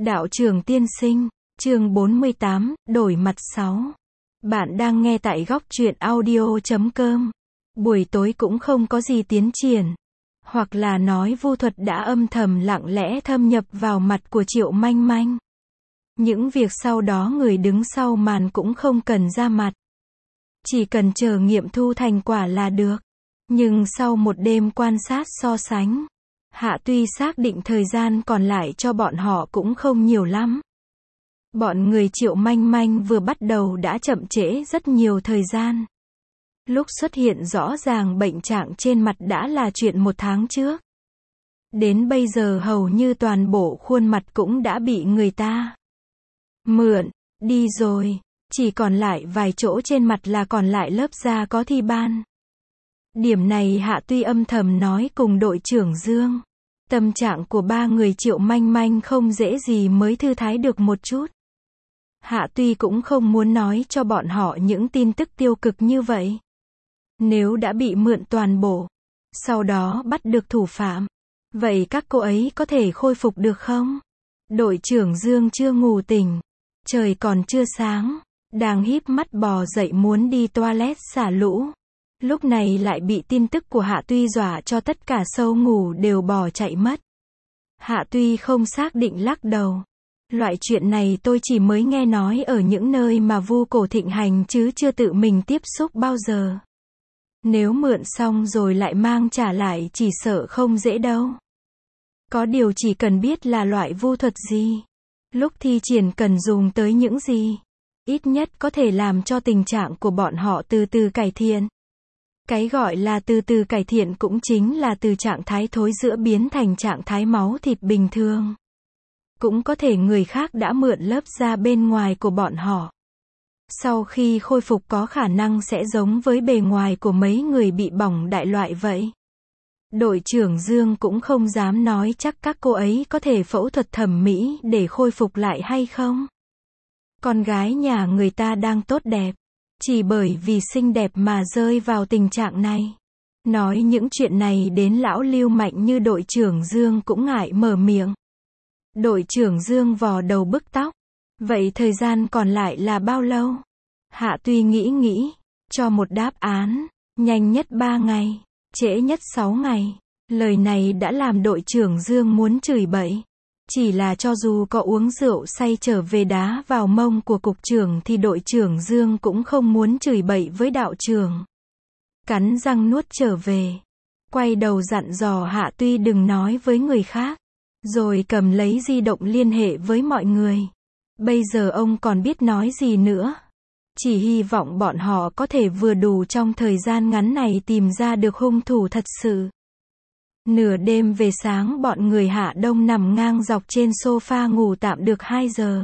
Đạo trưởng tiên sinh, chương 48, đổi mặt 6. Bạn đang nghe tại góc truyện audio.com. Buổi tối cũng không có gì tiến triển. Hoặc là nói vu thuật đã âm thầm lặng lẽ thâm nhập vào mặt của Triệu Manh Manh. Những việc sau đó người đứng sau màn cũng không cần ra mặt. Chỉ cần chờ nghiệm thu thành quả là được. Nhưng sau một đêm quan sát so sánh, Hạ Tuy xác định thời gian còn lại cho bọn họ cũng không nhiều lắm. Bọn người Triệu Manh Manh vừa bắt đầu đã chậm trễ rất nhiều thời gian. Lúc xuất hiện rõ ràng bệnh trạng trên mặt đã là chuyện 1 tháng trước. Đến bây giờ hầu như toàn bộ khuôn mặt cũng đã bị người ta mượn đi rồi, chỉ còn lại vài chỗ trên mặt là còn lại lớp da có thi ban. Điểm này Hạ Tuy âm thầm nói cùng đội trưởng Dương. Tâm trạng của 3 người Triệu Manh Manh không dễ gì mới thư thái được một chút. Hạ Tuy cũng không muốn nói cho bọn họ những tin tức tiêu cực như vậy. Nếu đã bị mượn toàn bộ, sau đó bắt được thủ phạm, vậy các cô ấy có thể khôi phục được không? Đội trưởng Dương chưa ngủ tỉnh, trời còn chưa sáng, đang híp mắt bò dậy muốn đi toilet xả lũ. Lúc này lại bị tin tức của Hạ Tuy dọa cho tất cả sâu ngủ đều bỏ chạy mất. Hạ Tuy không xác định lắc đầu. Loại chuyện này tôi chỉ mới nghe nói ở những nơi mà vu cổ thịnh hành chứ chưa tự mình tiếp xúc bao giờ. Nếu mượn xong rồi lại mang trả lại chỉ sợ không dễ đâu. Có điều chỉ cần biết là loại vu thuật gì, lúc thi triển cần dùng tới những gì, ít nhất có thể làm cho tình trạng của bọn họ từ từ cải thiện. Cái gọi là từ từ cải thiện cũng chính là từ trạng thái thối rữa biến thành trạng thái máu thịt bình thường. Cũng có thể người khác đã mượn lớp da bên ngoài của bọn họ. Sau khi khôi phục có khả năng sẽ giống với bề ngoài của mấy người bị bỏng đại loại vậy. Đội trưởng Dương cũng không dám nói chắc các cô ấy có thể phẫu thuật thẩm mỹ để khôi phục lại hay không. Con gái nhà người ta đang tốt đẹp. Chỉ bởi vì xinh đẹp mà rơi vào tình trạng này. Nói những chuyện này đến lão lưu mạnh như đội trưởng Dương cũng ngại mở miệng. Đội trưởng Dương vò đầu bứt tóc. Vậy thời gian còn lại là bao lâu? Hạ Tuy nghĩ, cho một đáp án. Nhanh nhất 3 ngày, trễ nhất 6 ngày. Lời này đã làm đội trưởng Dương muốn chửi bậy. Chỉ là cho dù có uống rượu say trở về đá vào mông của cục trưởng thì đội trưởng Dương cũng không muốn chửi bậy với đạo trưởng. Cắn răng nuốt trở về. Quay đầu dặn dò Hạ Tuy đừng nói với người khác. Rồi cầm lấy di động liên hệ với mọi người. Bây giờ ông còn biết nói gì nữa. Chỉ hy vọng bọn họ có thể vừa đủ trong thời gian ngắn này tìm ra được hung thủ thật sự. Nửa đêm về sáng bọn người Hạ Đông nằm ngang dọc trên sofa ngủ tạm được 2 giờ.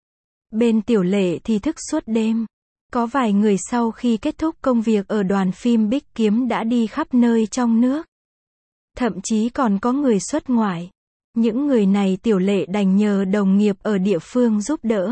Bên Tiểu Lệ thì thức suốt đêm. Có vài người sau khi kết thúc công việc ở đoàn phim Bích Kiếm đã đi khắp nơi trong nước. Thậm chí còn có người xuất ngoại. Những người này Tiểu Lệ đành nhờ đồng nghiệp ở địa phương giúp đỡ.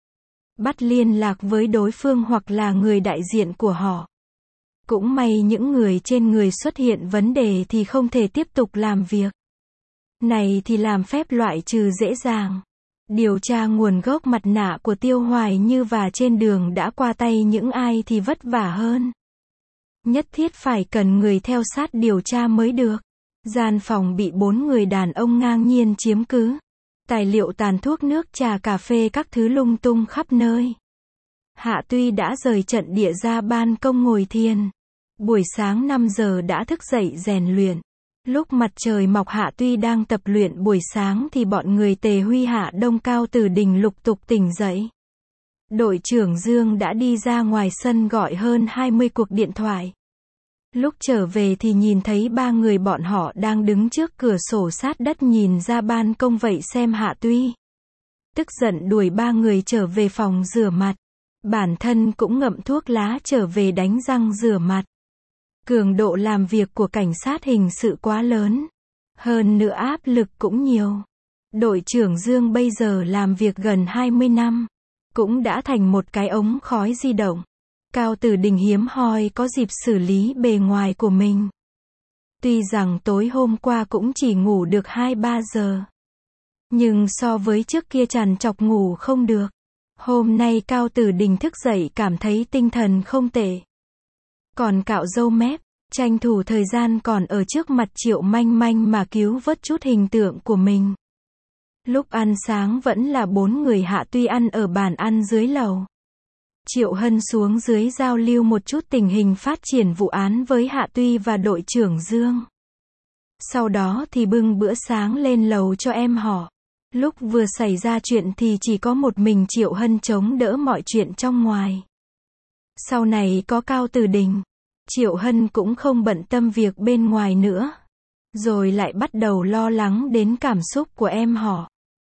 Bắt liên lạc với đối phương hoặc là người đại diện của họ. Cũng may những người trên người xuất hiện vấn đề thì không thể tiếp tục làm việc. Này thì làm phép loại trừ dễ dàng. Điều tra nguồn gốc mặt nạ của Tiêu Hoài Như và trên đường đã qua tay những ai thì vất vả hơn. Nhất thiết phải cần người theo sát điều tra mới được. Gian phòng bị 4 người đàn ông ngang nhiên chiếm cứ. Tài liệu tàn thuốc nước trà cà phê các thứ lung tung khắp nơi. Hạ Tuy đã rời trận địa ra ban công ngồi thiền. Buổi sáng 5 giờ đã thức dậy rèn luyện. Lúc mặt trời mọc Hạ Tuy đang tập luyện buổi sáng thì bọn người Tề Huy Hạ Đông Cao Tử Đình lục tục tỉnh dậy. Đội trưởng Dương đã đi ra ngoài sân gọi hơn 20 cuộc điện thoại. Lúc trở về thì nhìn thấy 3 người bọn họ đang đứng trước cửa sổ sát đất nhìn ra ban công vậy xem Hạ Tuy. Tức giận đuổi 3 người trở về phòng rửa mặt. Bản thân cũng ngậm thuốc lá trở về đánh răng rửa mặt. Cường độ làm việc của cảnh sát hình sự quá lớn. Hơn nữa áp lực cũng nhiều. Đội trưởng Dương bây giờ làm việc gần 20 năm. Cũng đã thành một cái ống khói di động. Cao Tử Đình hiếm hoi có dịp xử lý bề ngoài của mình. Tuy rằng tối hôm qua cũng chỉ ngủ được 2-3 giờ. Nhưng so với trước kia trằn trọc ngủ không được. Hôm nay Cao Tử Đình thức dậy cảm thấy tinh thần không tệ. Còn cạo râu mép, tranh thủ thời gian còn ở trước mặt Triệu Manh Manh mà cứu vớt chút hình tượng của mình. Lúc ăn sáng vẫn là 4 người Hạ Tuy ăn ở bàn ăn dưới lầu. Triệu Hân xuống dưới giao lưu một chút tình hình phát triển vụ án với Hạ Tuy và đội trưởng Dương. Sau đó thì bưng bữa sáng lên lầu cho em họ. Lúc vừa xảy ra chuyện thì chỉ có một mình Triệu Hân chống đỡ mọi chuyện trong ngoài. Sau này có Cao Tử Đình, Triệu Hân cũng không bận tâm việc bên ngoài nữa. Rồi lại bắt đầu lo lắng đến cảm xúc của em họ.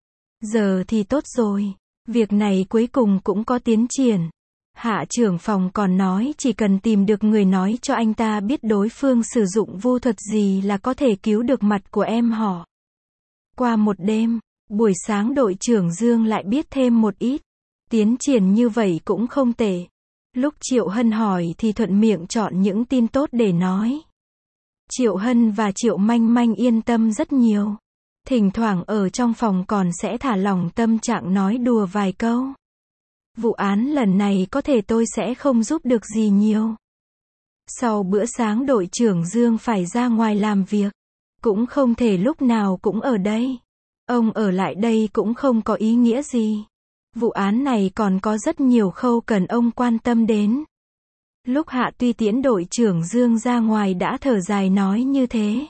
Giờ thì tốt rồi. Việc này cuối cùng cũng có tiến triển. Hạ trưởng phòng còn nói chỉ cần tìm được người nói cho anh ta biết đối phương sử dụng vu thuật gì là có thể cứu được mặt của em họ. Qua một đêm, buổi sáng đội trưởng Dương lại biết thêm một ít. Tiến triển như vậy cũng không tệ. Lúc Triệu Hân hỏi thì thuận miệng chọn những tin tốt để nói. Triệu Hân và Triệu Manh Manh yên tâm rất nhiều. Thỉnh thoảng ở trong phòng còn sẽ thả lỏng tâm trạng nói đùa vài câu. Vụ án lần này có thể tôi sẽ không giúp được gì nhiều. Sau bữa sáng đội trưởng Dương phải ra ngoài làm việc. Cũng không thể lúc nào cũng ở đây. Ông ở lại đây cũng không có ý nghĩa gì. Vụ án này còn có rất nhiều khâu cần ông quan tâm đến. Lúc Hạ Tuy tiễn đội trưởng Dương ra ngoài đã thở dài nói như thế.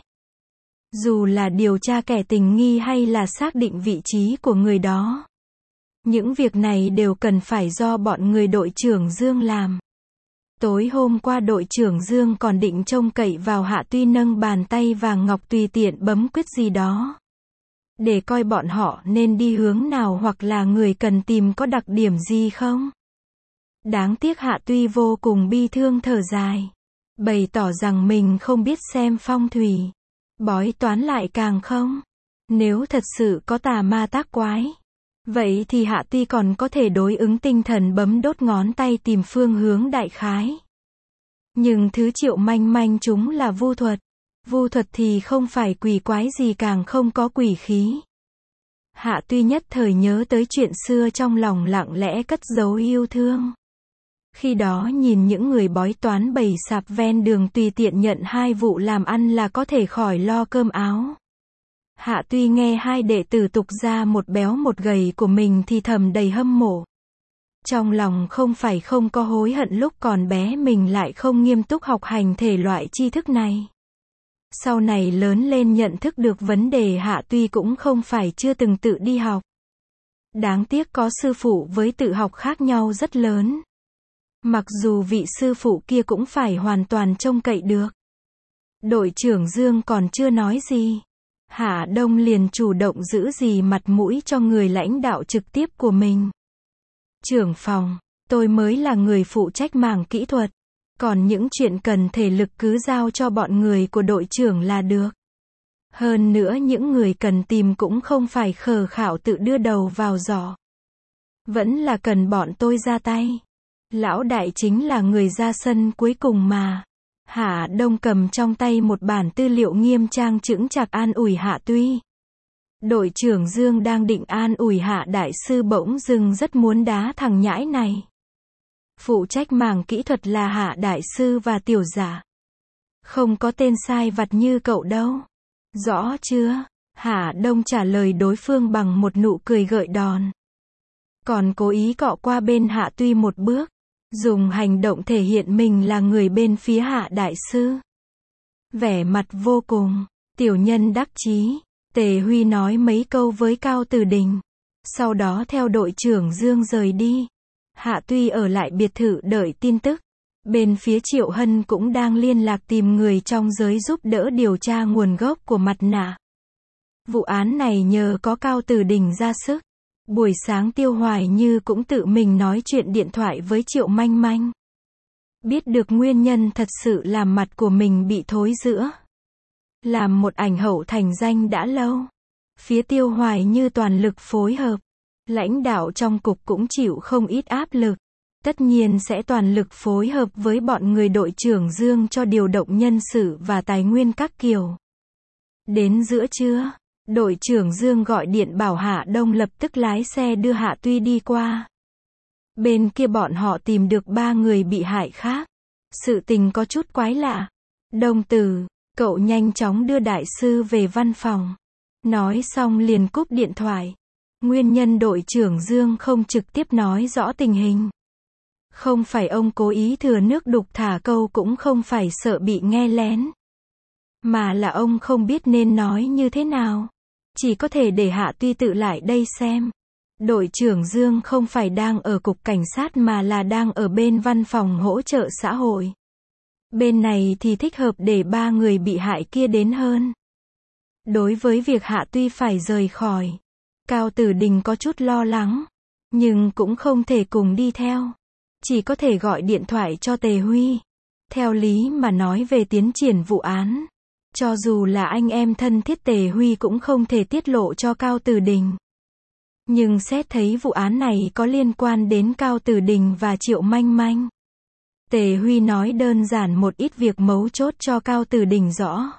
Dù là điều tra kẻ tình nghi hay là xác định vị trí của người đó. Những việc này đều cần phải do bọn người đội trưởng Dương làm. Tối hôm qua đội trưởng Dương còn định trông cậy vào Hạ Tuy nâng bàn tay vàng ngọc tùy tiện bấm quyết gì đó. Để coi bọn họ nên đi hướng nào hoặc là người cần tìm có đặc điểm gì không. Đáng tiếc Hạ Tuy vô cùng bi thương thở dài. Bày tỏ rằng mình không biết xem phong thủy. Bói toán lại càng không. Nếu thật sự có tà ma tác quái. Vậy thì Hạ Tuy còn có thể đối ứng tinh thần bấm đốt ngón tay tìm phương hướng đại khái. Nhưng thứ Triệu Manh Manh chúng là vu thuật. Vu thuật thì không phải quỷ quái gì càng không có quỷ khí. Hạ Tuy nhất thời nhớ tới chuyện xưa trong lòng lặng lẽ cất giấu yêu thương. Khi đó nhìn những người bói toán bày sạp ven đường tùy tiện nhận 2 vụ làm ăn là có thể khỏi lo cơm áo. Hạ Tuy nghe 2 đệ tử tục gia một béo một gầy của mình thì thầm đầy hâm mộ. Trong lòng không phải không có hối hận lúc còn bé mình lại không nghiêm túc học hành thể loại tri thức này. Sau này lớn lên nhận thức được vấn đề Hạ Tuy cũng không phải chưa từng tự đi học. Đáng tiếc có sư phụ với tự học khác nhau rất lớn. Mặc dù vị sư phụ kia cũng phải hoàn toàn trông cậy được. Đội trưởng Dương còn chưa nói gì. Hạ Đông liền chủ động giữ gì mặt mũi cho người lãnh đạo trực tiếp của mình. Trưởng phòng, tôi mới là người phụ trách mảng kỹ thuật. Còn những chuyện cần thể lực cứ giao cho bọn người của đội trưởng là được. Hơn nữa những người cần tìm cũng không phải khờ khạo tự đưa đầu vào giỏ. Vẫn là cần bọn tôi ra tay. Lão đại chính là người ra sân cuối cùng mà. Hạ Đông cầm trong tay một bản tư liệu nghiêm trang chững chạc an ủi Hạ Tuy. Đội trưởng Dương đang định an ủi Hạ đại sư bỗng dưng rất muốn đá thằng nhãi này. Phụ trách mảng kỹ thuật là Hạ đại sư và tiểu giả. Không có tên sai vặt như cậu đâu. Rõ chưa? Hạ Đông trả lời đối phương bằng một nụ cười gợi đòn. Còn cố ý cọ qua bên Hạ Tuy một bước. Dùng hành động thể hiện mình là người bên phía Hạ đại sư. Vẻ mặt vô cùng. Tiểu nhân đắc chí. Tề Huy nói mấy câu với Cao Tử Đình. Sau đó theo đội trưởng Dương rời đi. Hạ Tuy ở lại biệt thự đợi tin tức. Bên phía Triệu Hân cũng đang liên lạc tìm người trong giới giúp đỡ điều tra nguồn gốc của mặt nạ. Vụ án này nhờ có Cao Tử Đình ra sức. Buổi sáng Tiêu Hoài Như cũng tự mình nói chuyện điện thoại với Triệu Manh Manh. Biết được nguyên nhân thật sự làm mặt của mình bị thối rữa. Làm một ảnh hậu thành danh đã lâu. Phía Tiêu Hoài Như toàn lực phối hợp. Lãnh đạo trong cục cũng chịu không ít áp lực. Tất nhiên sẽ toàn lực phối hợp với bọn người đội trưởng Dương cho điều động nhân sự và tài nguyên các kiểu. Đến giữa trưa, Đội trưởng Dương gọi điện bảo Hạ Đông lập tức lái xe đưa Hạ Tuy đi qua. Bên kia bọn họ tìm được 3 người bị hại khác. Sự tình có chút quái lạ. Đông Tử, cậu nhanh chóng đưa đại sư về văn phòng. Nói xong liền cúp điện thoại. Nguyên nhân đội trưởng Dương không trực tiếp nói rõ tình hình. Không phải ông cố ý thừa nước đục thả câu, cũng không phải sợ bị nghe lén. Mà là ông không biết nên nói như thế nào. Chỉ có thể để Hạ Tuy tự lại đây xem. Đội trưởng Dương không phải đang ở cục cảnh sát mà là đang ở bên văn phòng hỗ trợ xã hội. Bên này thì thích hợp để 3 người bị hại kia đến hơn. Đối với việc Hạ Tuy phải rời khỏi, Cao Tử Đình có chút lo lắng, nhưng cũng không thể cùng đi theo. Chỉ có thể gọi điện thoại cho Tề Huy. Theo lý mà nói về tiến triển vụ án, cho dù là anh em thân thiết Tề Huy cũng không thể tiết lộ cho Cao Tử Đình. Nhưng xét thấy vụ án này có liên quan đến Cao Tử Đình và Triệu Manh Manh, Tề Huy nói đơn giản một ít việc mấu chốt cho Cao Tử Đình rõ.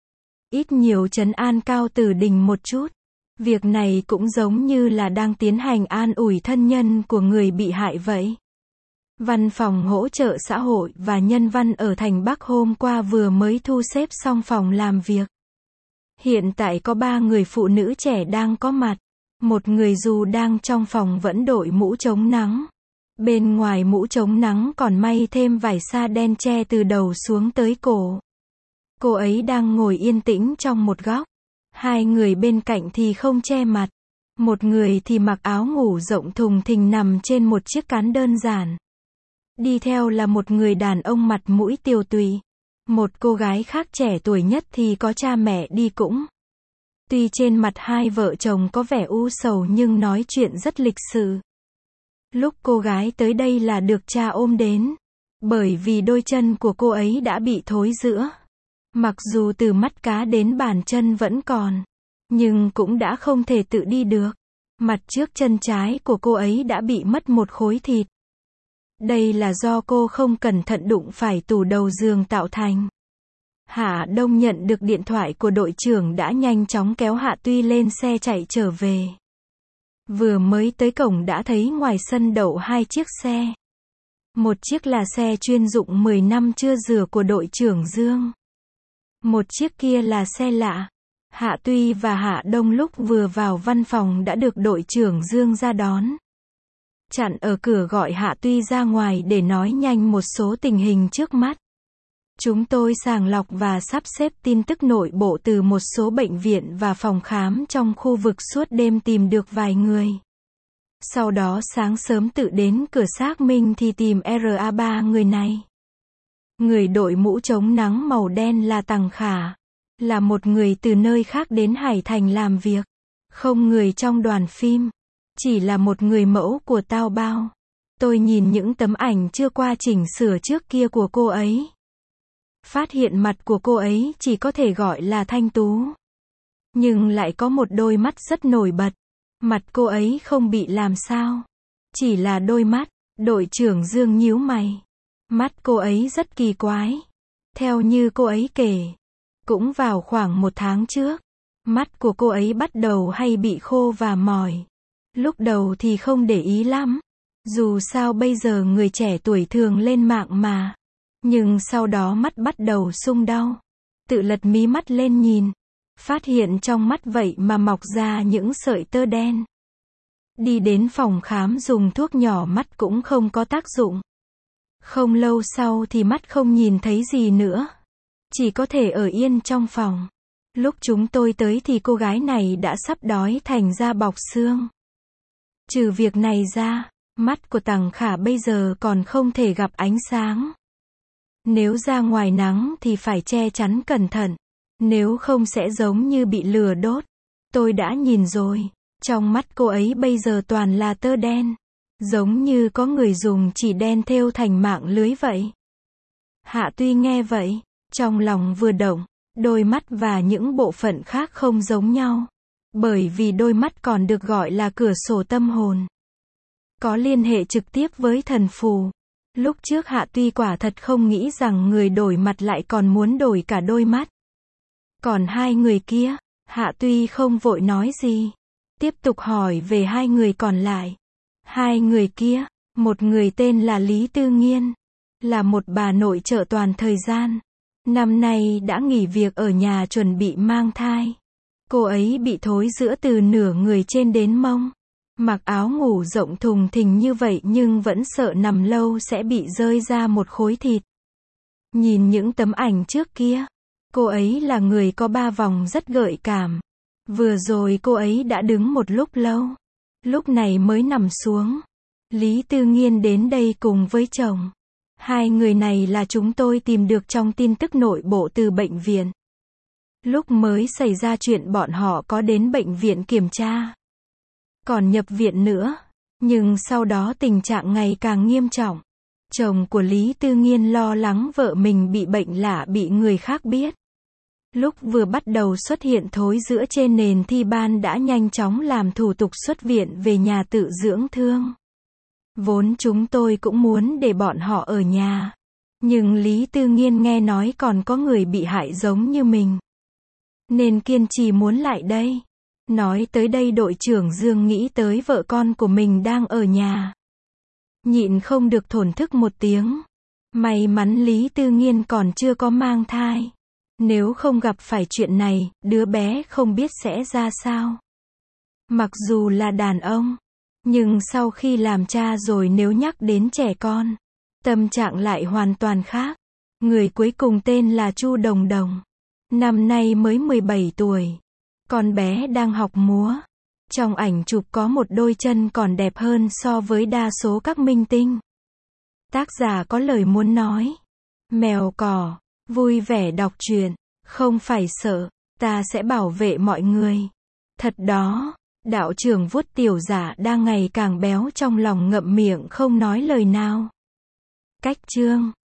Ít nhiều trấn an Cao Tử Đình một chút. Việc này cũng giống như là đang tiến hành an ủi thân nhân của người bị hại vậy. Văn phòng hỗ trợ xã hội và nhân văn ở thành Bắc hôm qua vừa mới thu xếp xong phòng làm việc. Hiện tại có 3 người phụ nữ trẻ đang có mặt. Một người dù đang trong phòng vẫn đội mũ chống nắng. Bên ngoài mũ chống nắng còn may thêm vải sa đen che từ đầu xuống tới cổ. Cô ấy đang ngồi yên tĩnh trong một góc. 2 người bên cạnh thì không che mặt. Một người thì mặc áo ngủ rộng thùng thình nằm trên một chiếc cán đơn giản. Đi theo là một người đàn ông mặt mũi tiều tụy. Một cô gái khác trẻ tuổi nhất thì có cha mẹ đi cũng. Tuy trên mặt hai vợ chồng có vẻ u sầu nhưng nói chuyện rất lịch sự. Lúc cô gái tới đây là được cha ôm đến. Bởi vì đôi chân của cô ấy đã bị thối rữa. Mặc dù từ mắt cá đến bàn chân vẫn còn, nhưng cũng đã không thể tự đi được. Mặt trước chân trái của cô ấy đã bị mất một khối thịt. Đây là do cô không cẩn thận đụng phải tủ đầu giường tạo thành. Hạ Đông nhận được điện thoại của đội trưởng đã nhanh chóng kéo Hạ Tuy lên xe chạy trở về. Vừa mới tới cổng đã thấy ngoài sân đậu 2 chiếc xe. Một chiếc là xe chuyên dụng 10 năm chưa rửa của đội trưởng Dương. Một chiếc kia là xe lạ. Hạ Tuy và Hạ Đông lúc vừa vào văn phòng đã được đội trưởng Dương ra đón. Chặn ở cửa gọi Hạ Tuy ra ngoài để nói nhanh một số tình hình trước mắt. Chúng tôi sàng lọc và sắp xếp tin tức nội bộ từ một số bệnh viện và phòng khám trong khu vực suốt đêm tìm được vài người. Sau đó sáng sớm tự đến cửa xác minh thì tìm RA3 người này. Người đội mũ chống nắng màu đen là Tằng Khả. Là một người từ nơi khác đến Hải Thành làm việc. Không người trong đoàn phim. Chỉ là một người mẫu của Tao Bao. Tôi nhìn những tấm ảnh chưa qua chỉnh sửa trước kia của cô ấy. Phát hiện mặt của cô ấy chỉ có thể gọi là thanh tú. Nhưng lại có một đôi mắt rất nổi bật. Mặt cô ấy không bị làm sao. Chỉ là đôi mắt. Đội trưởng Dương nhíu mày. Mắt cô ấy rất kỳ quái. Theo như cô ấy kể, cũng vào khoảng 1 tháng trước, mắt của cô ấy bắt đầu hay bị khô và mỏi. Lúc đầu thì không để ý lắm. Dù sao bây giờ người trẻ tuổi thường lên mạng mà. Nhưng sau đó mắt bắt đầu sung đau. Tự lật mí mắt lên nhìn. Phát hiện trong mắt vậy mà mọc ra những sợi tơ đen. Đi đến phòng khám dùng thuốc nhỏ mắt cũng không có tác dụng. Không lâu sau thì mắt không nhìn thấy gì nữa. Chỉ có thể ở yên trong phòng. Lúc chúng tôi tới thì cô gái này đã sắp đói thành da bọc xương. Trừ việc này ra, mắt của Tằng Khả bây giờ còn không thể gặp ánh sáng. Nếu ra ngoài nắng thì phải che chắn cẩn thận. Nếu không sẽ giống như bị lửa đốt. Tôi đã nhìn rồi. Trong mắt cô ấy bây giờ toàn là tơ đen. Giống như có người dùng chỉ đen thêu thành mạng lưới vậy. Hạ Tuy nghe vậy, trong lòng vừa động. Đôi mắt và những bộ phận khác không giống nhau. Bởi vì đôi mắt còn được gọi là cửa sổ tâm hồn. Có liên hệ trực tiếp với thần phù. Lúc trước Hạ Tuy quả thật không nghĩ rằng người đổi mặt lại còn muốn đổi cả đôi mắt. Còn 2 người kia, Hạ Tuy không vội nói gì. Tiếp tục hỏi về hai người còn lại. Hai người kia, một người tên là Lý Tư Nghiên, là một bà nội trợ toàn thời gian. Năm nay đã nghỉ việc ở nhà chuẩn bị mang thai. Cô ấy bị thối rữa từ nửa người trên đến mông. Mặc áo ngủ rộng thùng thình như vậy nhưng vẫn sợ nằm lâu sẽ bị rơi ra một khối thịt. Nhìn những tấm ảnh trước kia, cô ấy là người có 3 vòng rất gợi cảm. Vừa rồi cô ấy đã đứng một lúc lâu, lúc này mới nằm xuống. Lý Tư Nghiên đến đây cùng với chồng. Hai người này là chúng tôi tìm được trong tin tức nội bộ từ bệnh viện. Lúc mới xảy ra chuyện bọn họ có đến bệnh viện kiểm tra, còn nhập viện nữa, nhưng sau đó tình trạng ngày càng nghiêm trọng. Chồng của Lý Tư Nghiên lo lắng vợ mình bị bệnh lạ bị người khác biết. Lúc vừa bắt đầu xuất hiện thối rữa trên nền thi ban đã nhanh chóng làm thủ tục xuất viện về nhà tự dưỡng thương. Vốn chúng tôi cũng muốn để bọn họ ở nhà. Nhưng Lý Tư Nghiên nghe nói còn có người bị hại giống như mình, nên kiên trì muốn lại đây. Nói tới đây đội trưởng Dương nghĩ tới vợ con của mình đang ở nhà. Nhịn không được thổn thức một tiếng. May mắn Lý Tư Nghiên còn chưa có mang thai. Nếu không gặp phải chuyện này, đứa bé không biết sẽ ra sao. Mặc dù là đàn ông, nhưng sau khi làm cha rồi nếu nhắc đến trẻ con, tâm trạng lại hoàn toàn khác. Người cuối cùng tên là Chu Đồng Đồng. Năm nay mới 17 tuổi. Con bé đang học múa. Trong ảnh chụp có một đôi chân còn đẹp hơn so với đa số các minh tinh. Tác giả có lời muốn nói. Mèo cỏ, vui vẻ đọc truyện, không phải sợ, ta sẽ bảo vệ mọi người. Thật đó, đạo trưởng vuốt tiểu giả đang ngày càng béo trong lòng ngậm miệng không nói lời nào. Cách chương